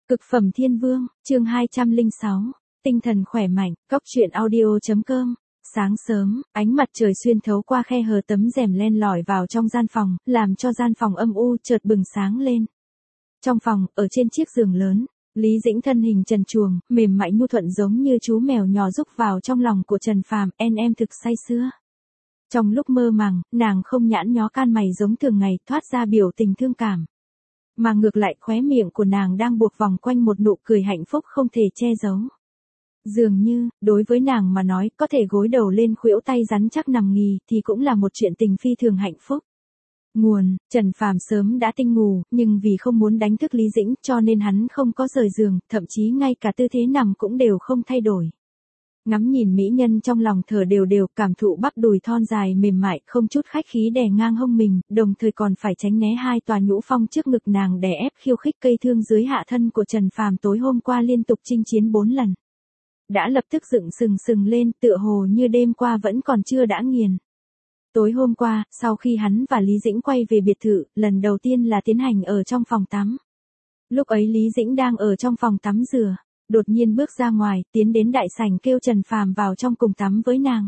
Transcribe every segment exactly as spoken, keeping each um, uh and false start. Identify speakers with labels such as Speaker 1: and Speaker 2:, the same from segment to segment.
Speaker 1: Cực phẩm thiên vương, chương hai trăm lẻ sáu, tinh thần khỏe mạnh, cóc truyện audio.com. Sáng sớm, ánh mặt trời xuyên thấu qua khe hở tấm rèm len lỏi vào trong gian phòng, làm cho gian phòng âm u chợt bừng sáng lên. Trong phòng, ở trên chiếc giường lớn, Lý Dĩnh thân hình trần truồng, mềm mại nhu thuận giống như chú mèo nhỏ rúc vào trong lòng của Trần Phàm, en em thực say sưa. Trong lúc mơ màng, nàng không nhãn nhó can mày giống thường ngày, thoát ra biểu tình thương cảm. Mà ngược lại khóe miệng của nàng đang buộc vòng quanh một nụ cười hạnh phúc không thể che giấu. Dường như, đối với nàng mà nói, có thể gối đầu lên khuỷu tay rắn chắc nằm nghì thì cũng là một chuyện tình phi thường hạnh phúc. Nguồn, Trần Phàm sớm đã tinh ngủ, nhưng vì không muốn đánh thức Lý Dĩnh cho nên hắn không có rời giường, thậm chí ngay cả tư thế nằm cũng đều không thay đổi. Ngắm nhìn mỹ nhân trong lòng thở đều đều, cảm thụ bắp đùi thon dài mềm mại, không chút khách khí đè ngang hông mình, đồng thời còn phải tránh né hai tòa nhũ phong trước ngực nàng đè ép khiêu khích cây thương dưới hạ thân của Trần Phàm tối hôm qua liên tục chinh chiến bốn lần. Đã lập tức dựng sừng sừng lên, tựa hồ như đêm qua vẫn còn chưa đã nghiền. Tối hôm qua, sau khi hắn và Lý Dĩnh quay về biệt thự, lần đầu tiên là tiến hành ở trong phòng tắm. Lúc ấy Lý Dĩnh đang ở trong phòng tắm rửa, đột nhiên bước ra ngoài, tiến đến đại sảnh kêu Trần Phàm vào trong cùng tắm với nàng.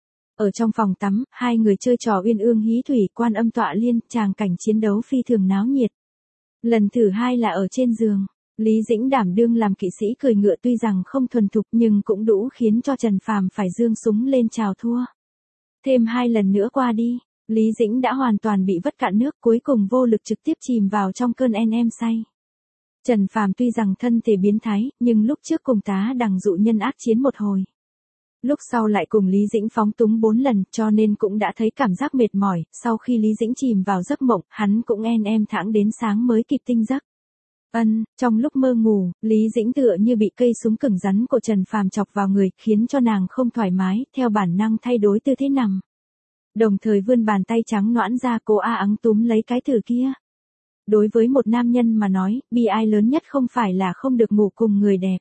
Speaker 1: Ở trong phòng tắm, hai người chơi trò uyên ương hí thủy, quan âm tọa liên, tràng cảnh chiến đấu phi thường náo nhiệt. Lần thứ hai là ở trên giường, Lý Dĩnh đảm đương làm kỵ sĩ cười ngựa, tuy rằng không thuần thục nhưng cũng đủ khiến cho Trần Phàm phải giương súng lên chào thua. Thêm hai lần nữa qua đi, Lý Dĩnh đã hoàn toàn bị vất cạn nước, cuối cùng vô lực trực tiếp chìm vào trong cơn en em say. Trần Phàm tuy rằng thân thể biến thái, nhưng lúc trước cùng tá đằng dụ nhân ác chiến một hồi. Lúc sau lại cùng Lý Dĩnh phóng túng bốn lần, cho nên cũng đã thấy cảm giác mệt mỏi, sau khi Lý Dĩnh chìm vào giấc mộng, hắn cũng en em thẳng đến sáng mới kịp tinh giấc. Ân, trong lúc mơ ngủ, Lý Dĩnh tựa như bị cây súng cứng rắn của Trần Phàm chọc vào người, khiến cho nàng không thoải mái, theo bản năng thay đổi tư thế nằm. Đồng thời vươn bàn tay trắng nõn ra, cố a ắng túm lấy cái thử kia. Đối với một nam nhân mà nói, bi ai lớn nhất không phải là không được ngủ cùng người đẹp,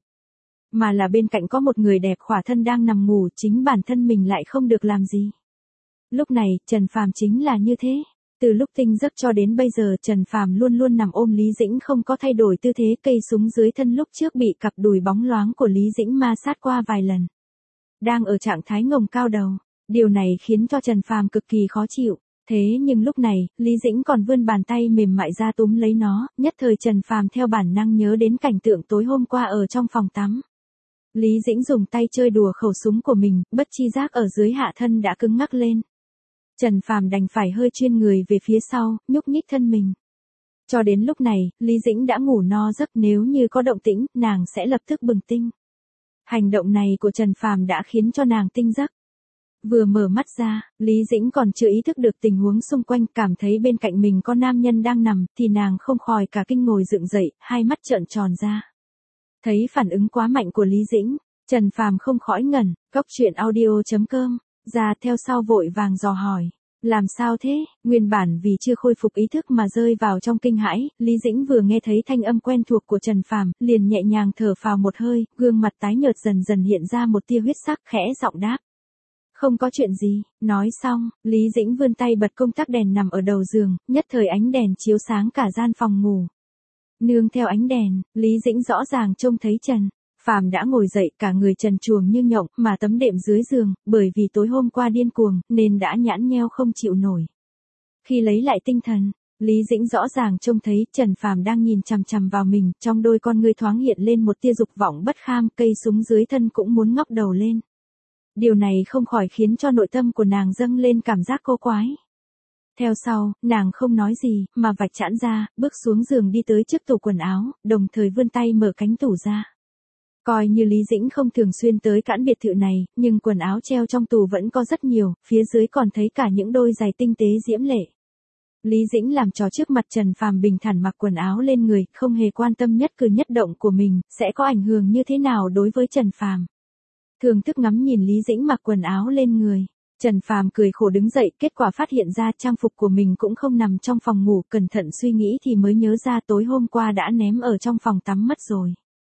Speaker 1: mà là bên cạnh có một người đẹp khỏa thân đang nằm ngủ, chính bản thân mình lại không được làm gì. Lúc này, Trần Phàm chính là như thế. Từ lúc tinh giấc cho đến bây giờ, Trần Phàm luôn luôn nằm ôm Lý Dĩnh không có thay đổi tư thế, cây súng dưới thân lúc trước bị cặp đùi bóng loáng của Lý Dĩnh ma sát qua vài lần. Đang ở trạng thái ngồng cao đầu, điều này khiến cho Trần Phàm cực kỳ khó chịu. Thế nhưng lúc này, Lý Dĩnh còn vươn bàn tay mềm mại ra túm lấy nó, nhất thời Trần Phàm theo bản năng nhớ đến cảnh tượng tối hôm qua ở trong phòng tắm. Lý Dĩnh dùng tay chơi đùa khẩu súng của mình, bất chi giác ở dưới hạ thân đã cứng ngắc lên. Trần Phàm đành phải hơi chuyên người về phía sau, nhúc nhích thân mình. Cho đến lúc này, Lý Dĩnh đã ngủ no giấc, nếu như có động tĩnh, nàng sẽ lập tức bừng tỉnh. Hành động này của Trần Phàm đã khiến cho nàng tinh giấc. Vừa mở mắt ra, Lý Dĩnh còn chưa ý thức được tình huống xung quanh, cảm thấy bên cạnh mình có nam nhân đang nằm, thì nàng không khỏi cả kinh ngồi dựng dậy, hai mắt trợn tròn ra. Thấy phản ứng quá mạnh của Lý Dĩnh, Trần Phàm không khỏi ngẩn, cóc truyện audio.com, ra theo sau vội vàng dò hỏi. Làm sao thế? Nguyên bản vì chưa khôi phục ý thức mà rơi vào trong kinh hãi, Lý Dĩnh vừa nghe thấy thanh âm quen thuộc của Trần Phàm, liền nhẹ nhàng thở phào một hơi, gương mặt tái nhợt dần dần hiện ra một tia huyết sắc, khẽ giọng đáp. Không có chuyện gì. Nói xong, Lý Dĩnh vươn tay bật công tắc đèn nằm ở đầu giường, nhất thời ánh đèn chiếu sáng cả gian phòng ngủ. Nương theo ánh đèn, Lý Dĩnh rõ ràng trông thấy Trần Phàm đã ngồi dậy, cả người trần truồng như nhộng, mà tấm đệm dưới giường, bởi vì tối hôm qua điên cuồng, nên đã nhãn nheo không chịu nổi. Khi lấy lại tinh thần, Lý Dĩnh rõ ràng trông thấy Trần Phàm đang nhìn chằm chằm vào mình, trong đôi con ngươi thoáng hiện lên một tia dục vọng bất kham, cây súng dưới thân cũng muốn ngóc đầu lên. Điều này không khỏi khiến cho nội tâm của nàng dâng lên cảm giác cô quái. Theo sau, nàng không nói gì, mà vạch chẵn ra, bước xuống giường đi tới trước tủ quần áo, đồng thời vươn tay mở cánh tủ ra. Coi như Lý Dĩnh không thường xuyên tới cãn biệt thự này, nhưng quần áo treo trong tủ vẫn có rất nhiều, phía dưới còn thấy cả những đôi giày tinh tế diễm lệ. Lý Dĩnh làm trò trước mặt Trần Phàm bình thản mặc quần áo lên người, không hề quan tâm nhất cử nhất động của mình sẽ có ảnh hưởng như thế nào đối với Trần Phàm. Thường thức ngắm nhìn Lý Dĩnh mặc quần áo lên người, Trần Phàm cười khổ đứng dậy, kết quả phát hiện ra trang phục của mình cũng không nằm trong phòng ngủ, cẩn thận suy nghĩ thì mới nhớ ra tối hôm qua đã ném ở trong phòng tắm mất rồi.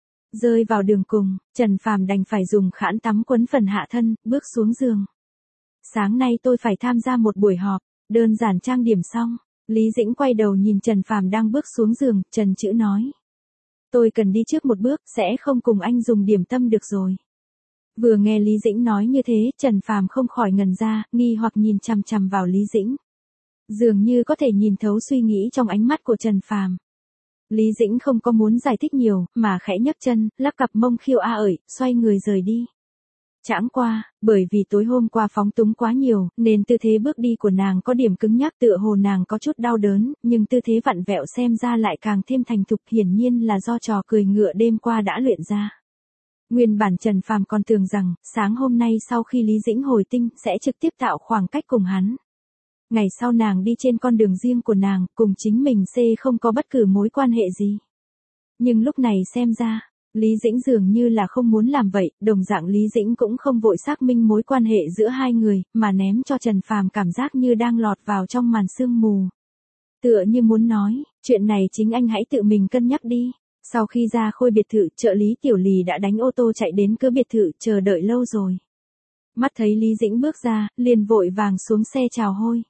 Speaker 1: Rơi vào đường cùng, Trần Phàm đành phải dùng khăn tắm quấn phần hạ thân, bước xuống giường. Sáng nay tôi phải tham gia một buổi họp, đơn giản trang điểm xong, Lý Dĩnh quay đầu nhìn Trần Phàm đang bước xuống giường, Trần chữ nói. Tôi cần đi trước một bước, sẽ không cùng anh dùng điểm tâm được rồi. Vừa nghe Lý Dĩnh nói như thế, Trần Phàm không khỏi ngẩn ra, nghi hoặc nhìn chằm chằm vào Lý Dĩnh. Dường như có thể nhìn thấu suy nghĩ trong ánh mắt của Trần Phàm. Lý Dĩnh không có muốn giải thích nhiều, mà khẽ nhấc chân, lắc cặp mông khiêu a ởi, xoay người rời đi. Chãng qua, bởi vì tối hôm qua phóng túng quá nhiều, nên tư thế bước đi của nàng có điểm cứng nhắc, tựa hồ nàng có chút đau đớn, nhưng tư thế vặn vẹo xem ra lại càng thêm thành thục, hiển nhiên là do trò cười ngựa đêm qua đã luyện ra. Nguyên bản Trần Phàm còn tưởng rằng, sáng hôm nay sau khi Lý Dĩnh hồi tinh, sẽ trực tiếp tạo khoảng cách cùng hắn. Ngày sau nàng đi trên con đường riêng của nàng, cùng chính mình C không có bất cứ mối quan hệ gì. Nhưng lúc này xem ra, Lý Dĩnh dường như là không muốn làm vậy, đồng dạng Lý Dĩnh cũng không vội xác minh mối quan hệ giữa hai người, mà ném cho Trần Phàm cảm giác như đang lọt vào trong màn sương mù. Tựa như muốn nói, chuyện này chính anh hãy tự mình cân nhắc đi. Sau khi ra khôi biệt thự, trợ lý Tiểu Lì đã đánh ô tô chạy đến cửa biệt thự, chờ đợi lâu rồi. Mắt thấy Lý Dĩnh bước ra, liền vội vàng xuống xe chào hôi.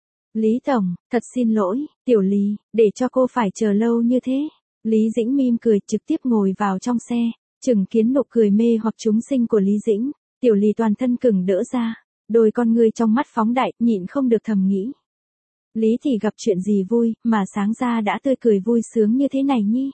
Speaker 1: Lý Tổng, thật xin lỗi, Tiểu Lì, để cho cô phải chờ lâu như thế. Lý Dĩnh mỉm cười trực tiếp ngồi vào trong xe, chừng kiến nụ cười mê hoặc chúng sinh của Lý Dĩnh. Tiểu Lì toàn thân cứng đỡ ra, đôi con người trong mắt phóng đại, nhịn không được thầm nghĩ. Lý thì gặp chuyện gì vui, mà sáng ra đã tươi cười vui sướng như thế này nhi.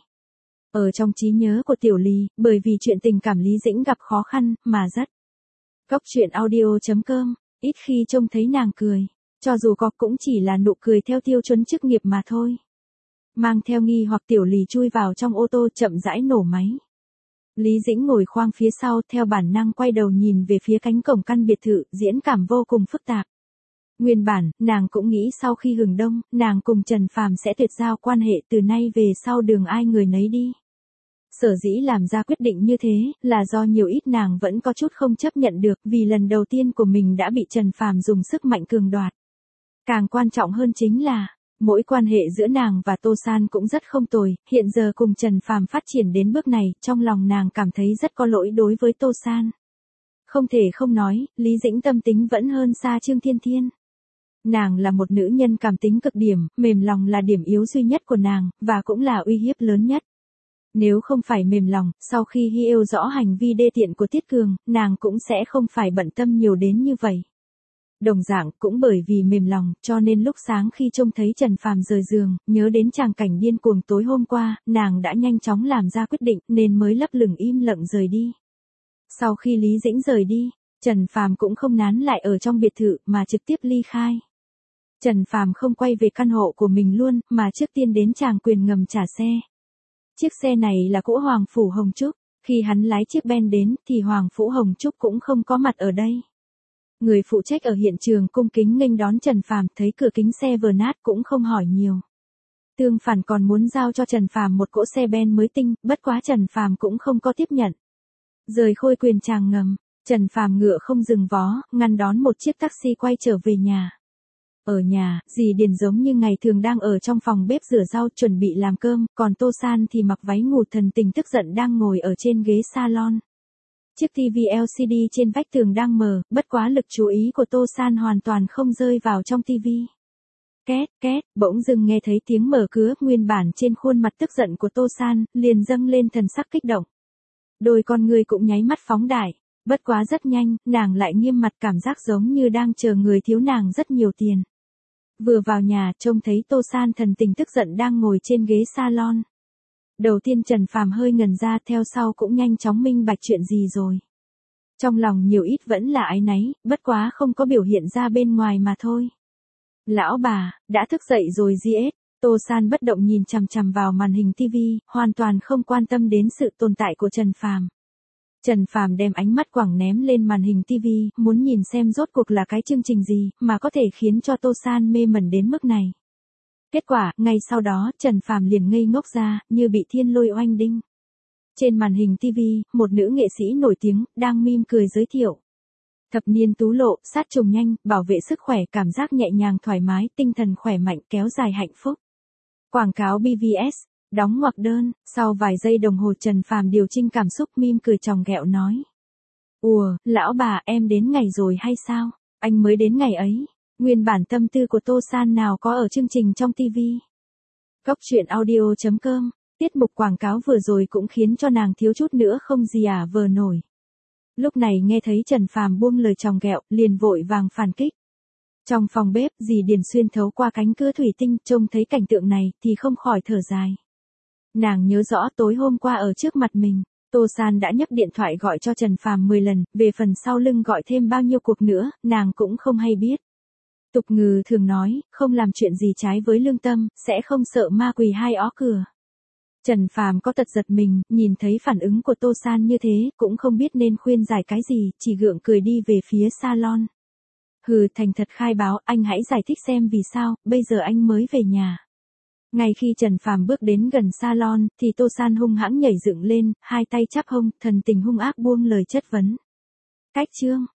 Speaker 1: Ở trong trí nhớ của Tiểu Lì, bởi vì chuyện tình cảm Lý Dĩnh gặp khó khăn, mà rất. Cóc truyện audio chấm com, ít khi trông thấy nàng cười, cho dù có cũng chỉ là nụ cười theo tiêu chuẩn chức nghiệp mà thôi. Mang theo nghi hoặc Tiểu Lì chui vào trong ô tô chậm rãi nổ máy. Lý Dĩnh ngồi khoang phía sau theo bản năng quay đầu nhìn về phía cánh cổng căn biệt thự, diễn cảm vô cùng phức tạp. Nguyên bản, nàng cũng nghĩ sau khi hừng đông, nàng cùng Trần Phàm sẽ tuyệt giao quan hệ, từ nay về sau đường ai người nấy đi. Sở dĩ làm ra quyết định như thế, là do nhiều ít nàng vẫn có chút không chấp nhận được, vì lần đầu tiên của mình đã bị Trần Phàm dùng sức mạnh cường đoạt. Càng quan trọng hơn chính là, mỗi quan hệ giữa nàng và Tô San cũng rất không tồi, hiện giờ cùng Trần Phàm phát triển đến bước này, trong lòng nàng cảm thấy rất có lỗi đối với Tô San. Không thể không nói, Lý Dĩnh tâm tính vẫn hơn xa Trương Thiên Thiên. Nàng là một nữ nhân cảm tính cực điểm, mềm lòng là điểm yếu duy nhất của nàng, và cũng là uy hiếp lớn nhất. Nếu không phải mềm lòng, sau khi hiểu rõ hành vi đê tiện của Tiết Cường, nàng cũng sẽ không phải bận tâm nhiều đến như vậy. Đồng dạng, cũng bởi vì mềm lòng, cho nên lúc sáng khi trông thấy Trần Phàm rời giường, nhớ đến tràng cảnh điên cuồng tối hôm qua, nàng đã nhanh chóng làm ra quyết định, nên mới lấp lửng im lặng rời đi. Sau khi Lý Dĩnh rời đi, Trần Phàm cũng không nán lại ở trong biệt thự, mà trực tiếp ly khai. Trần Phàm không quay về căn hộ của mình luôn, mà trước tiên đến tràng quyền ngầm trả xe. Chiếc xe này là cỗ Hoàng Phủ Hồng Trúc, khi hắn lái chiếc Ben đến, thì Hoàng Phủ Hồng Trúc cũng không có mặt ở đây. Người phụ trách ở hiện trường cung kính nghênh đón Trần Phàm, thấy cửa kính xe vừa nát cũng không hỏi nhiều. Tương phản còn muốn giao cho Trần Phàm một cỗ xe Ben mới tinh, bất quá Trần Phàm cũng không có tiếp nhận. Rời khôi quyền tràng ngầm, Trần Phàm ngựa không dừng vó, ngăn đón một chiếc taxi quay trở về nhà. Ở nhà, dì Điền giống như ngày thường đang ở trong phòng bếp rửa rau chuẩn bị làm cơm, còn Tô San thì mặc váy ngủ thần tình tức giận đang ngồi ở trên ghế salon. Chiếc ti vi lờ xê đê trên vách tường đang mờ, bất quá lực chú ý của Tô San hoàn toàn không rơi vào trong tivi. Két, két, bỗng dưng nghe thấy tiếng mở cửa, nguyên bản trên khuôn mặt tức giận của Tô San, liền dâng lên thần sắc kích động. Đôi con người cũng nháy mắt phóng đại, bất quá rất nhanh, nàng lại nghiêm mặt cảm giác giống như đang chờ người thiếu nàng rất nhiều tiền. Vừa vào nhà, trông thấy Tô San thần tình tức giận đang ngồi trên ghế salon. Đầu tiên Trần Phàm hơi ngần ra, theo sau cũng nhanh chóng minh bạch chuyện gì rồi. Trong lòng nhiều ít vẫn là áy náy, bất quá không có biểu hiện ra bên ngoài mà thôi. Lão bà, đã thức dậy rồi giê ét, Tô San bất động nhìn chằm chằm vào màn hình tivi, hoàn toàn không quan tâm đến sự tồn tại của Trần Phàm. Trần Phàm đem ánh mắt quẳng ném lên màn hình tivi, muốn nhìn xem rốt cuộc là cái chương trình gì, mà có thể khiến cho Tô San mê mẩn đến mức này. Kết quả, ngay sau đó, Trần Phàm liền ngây ngốc ra, như bị thiên lôi oanh đinh. Trên màn hình tivi, một nữ nghệ sĩ nổi tiếng, đang mỉm cười giới thiệu. Thập niên tú lộ, sát trùng nhanh, bảo vệ sức khỏe, cảm giác nhẹ nhàng thoải mái, tinh thần khỏe mạnh, kéo dài hạnh phúc. Quảng cáo bê vê ét, đóng ngoặc đơn, sau vài giây đồng hồ Trần Phàm điều chỉnh cảm xúc, mỉm cười chòng ghẹo nói. Ùa, lão bà, em đến ngày rồi hay sao? Anh mới đến ngày ấy. Nguyên bản tâm tư của Tô San nào có ở chương trình trong tivi. Cóc truyện audio chấm com Tiết mục quảng cáo vừa rồi cũng khiến cho nàng thiếu chút nữa không gì ả vờ nổi. Lúc này nghe thấy Trần Phàm buông lời chòng ghẹo, liền vội vàng phản kích. Trong phòng bếp, dì Điền xuyên thấu qua cánh cửa thủy tinh, trông thấy cảnh tượng này, thì không khỏi thở dài. Nàng nhớ rõ tối hôm qua ở trước mặt mình, Tô San đã nhấc điện thoại gọi cho Trần Phàm mười lần, về phần sau lưng gọi thêm bao nhiêu cuộc nữa, nàng cũng không hay biết. Tục ngữ thường nói, không làm chuyện gì trái với lương tâm, sẽ không sợ ma quỳ hai ó cửa. Trần Phàm có tật giật mình, nhìn thấy phản ứng của Tô San như thế, cũng không biết nên khuyên giải cái gì, chỉ gượng cười đi về phía salon. Hừ, thành thật khai báo, anh hãy giải thích xem vì sao, bây giờ anh mới về nhà. Ngay khi Trần Phàm bước đến gần salon, thì Tô San hung hãng nhảy dựng lên, hai tay chắp hông, thần tình hung ác buông lời chất vấn. Cách chương